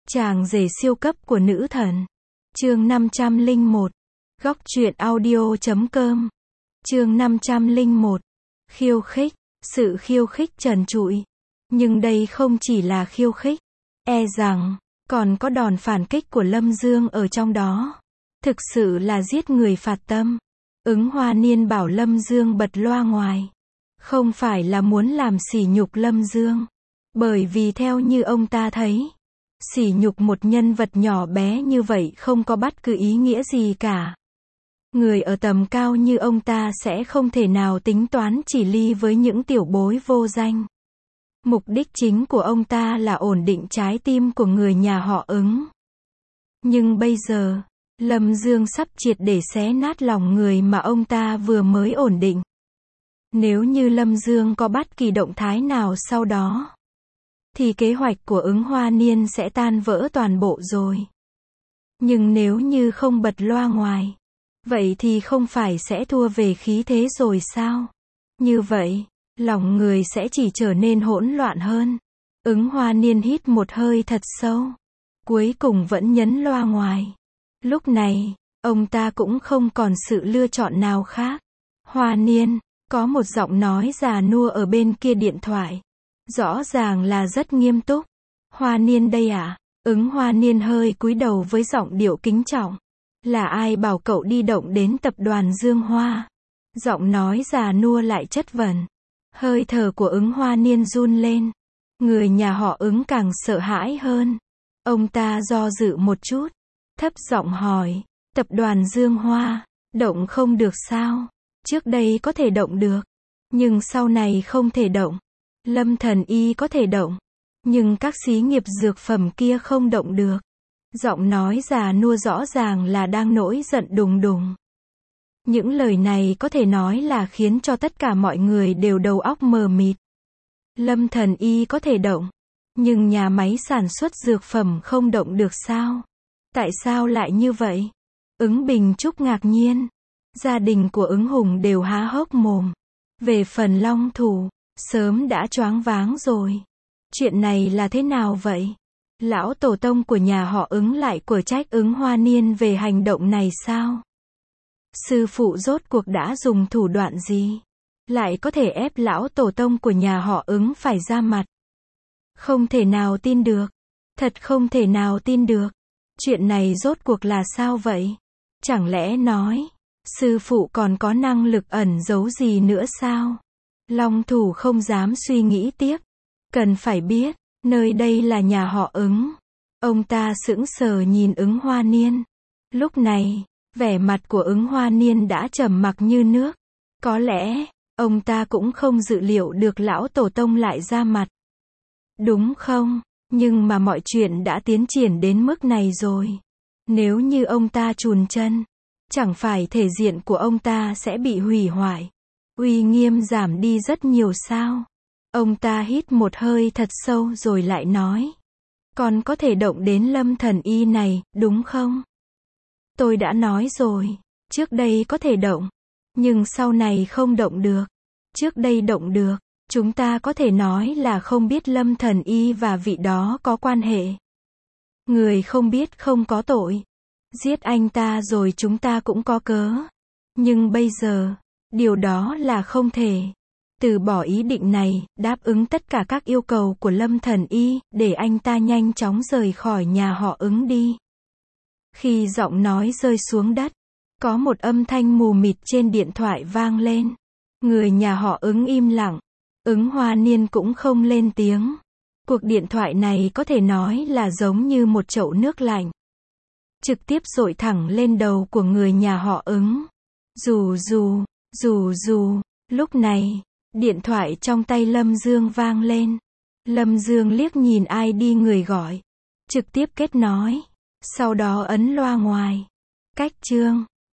Chàng rể siêu cấp của nữ thần. Chương 501. Góc truyện audio.com. Chương 501. Khiêu khích. Sự khiêu khích trần trụi. Nhưng đây không chỉ là khiêu khích. E rằng, còn có đòn phản kích của Lâm Dương ở trong đó. Thực sự là giết người phạt tâm. Ứng Hoa Niên bảo Lâm Dương bật loa ngoài. Không phải là muốn làm sỉ nhục Lâm Dương. Bởi vì theo như ông ta thấy, sỉ nhục một nhân vật nhỏ bé như vậy không có bất cứ ý nghĩa gì cả. Người ở tầm cao như ông ta sẽ không thể nào tính toán chỉ ly với những tiểu bối vô danh. Mục đích chính của ông ta là ổn định trái tim của người nhà họ Ứng. Nhưng bây giờ, Lâm Dương sắp triệt để xé nát lòng người mà ông ta vừa mới ổn định. Nếu như Lâm Dương có bất kỳ động thái nào sau đó, thì kế hoạch của Ứng Hoa Niên sẽ tan vỡ toàn bộ rồi. Nhưng nếu như không bật loa ngoài, vậy thì không phải sẽ thua về khí thế rồi sao? Như vậy, lòng người sẽ chỉ trở nên hỗn loạn hơn. Ứng Hoa Niên hít một hơi thật sâu. Cuối cùng vẫn nhấn loa ngoài. Lúc này, ông ta cũng không còn sự lựa chọn nào khác. Hoa Niên, có một giọng nói già nua ở bên kia điện thoại. Rõ ràng là rất nghiêm túc. Hoa Niên đây à? Ứng Hoa Niên hơi cúi đầu với giọng điệu kính trọng. Là ai bảo cậu đi động đến tập đoàn Dương Hoa? Giọng nói già nua lại chất vấn. Hơi thở của Ứng Hoa Niên run lên. Người nhà họ Ứng càng sợ hãi hơn. Ông ta do dự một chút. Thấp giọng hỏi. Tập đoàn Dương Hoa, động không được sao? Trước đây có thể động được. Nhưng sau này không thể động. Lâm Thần Y có thể động. Nhưng các xí nghiệp dược phẩm kia không động được. Giọng nói già nua rõ ràng là đang nổi giận đùng đùng. Những lời này có thể nói là khiến cho tất cả mọi người đều đầu óc mờ mịt. Lâm Thần Y có thể động. Nhưng nhà máy sản xuất dược phẩm không động được sao? Tại sao lại như vậy? Ứng Bình Trúc ngạc nhiên. Gia đình của Ứng Hùng đều há hốc mồm. Về phần Long Thủ, sớm đã choáng váng rồi. Chuyện này là thế nào vậy? Lão tổ tông của nhà họ Ứng lại của trách Ứng Hoa Niên về hành động này sao? Sư phụ rốt cuộc đã dùng thủ đoạn gì? Lại có thể ép lão tổ tông của nhà họ Ứng phải ra mặt? Không thể nào tin được. Thật không thể nào tin được. Chuyện này rốt cuộc là sao vậy? Chẳng lẽ nói, sư phụ còn có năng lực ẩn giấu gì nữa sao? Long Thủ không dám suy nghĩ tiếp. Cần phải biết, nơi đây là nhà họ Ứng. Ông ta sững sờ nhìn Ứng Hoa Niên. Lúc này, vẻ mặt của Ứng Hoa Niên đã trầm mặc như nước. Có lẽ, ông ta cũng không dự liệu được lão tổ tông lại ra mặt. Đúng không? Nhưng mà mọi chuyện đã tiến triển đến mức này rồi. Nếu như ông ta chùn chân, chẳng phải thể diện của ông ta sẽ bị hủy hoại. Uy nghiêm giảm đi rất nhiều sao? Ông ta hít một hơi thật sâu rồi lại nói. Còn có thể động đến Lâm Thần Y này, đúng không? Tôi đã nói rồi, trước đây có thể động, nhưng sau này không động được. Trước đây động được, chúng ta có thể nói là không biết Lâm Thần Y và vị đó có quan hệ. Người không biết không có tội. Giết anh ta rồi chúng ta cũng có cớ. Nhưng bây giờ, điều đó là không thể. Từ bỏ ý định này, đáp ứng tất cả các yêu cầu của Lâm Thần Y, để anh ta nhanh chóng rời khỏi nhà họ Ứng đi. Khi giọng nói rơi xuống đất, có một âm thanh mù mịt trên điện thoại vang lên. Người nhà họ Ứng im lặng. Ứng Hoa Niên cũng không lên tiếng. Cuộc điện thoại này có thể nói là giống như một chậu nước lạnh. Trực tiếp dội thẳng lên đầu của người nhà họ Ứng. Rù. Lúc này, điện thoại trong tay Lâm Dương vang lên. Lâm Dương liếc nhìn ID người gọi. Trực tiếp kết nối. Sau đó ấn loa ngoài. Cách chương.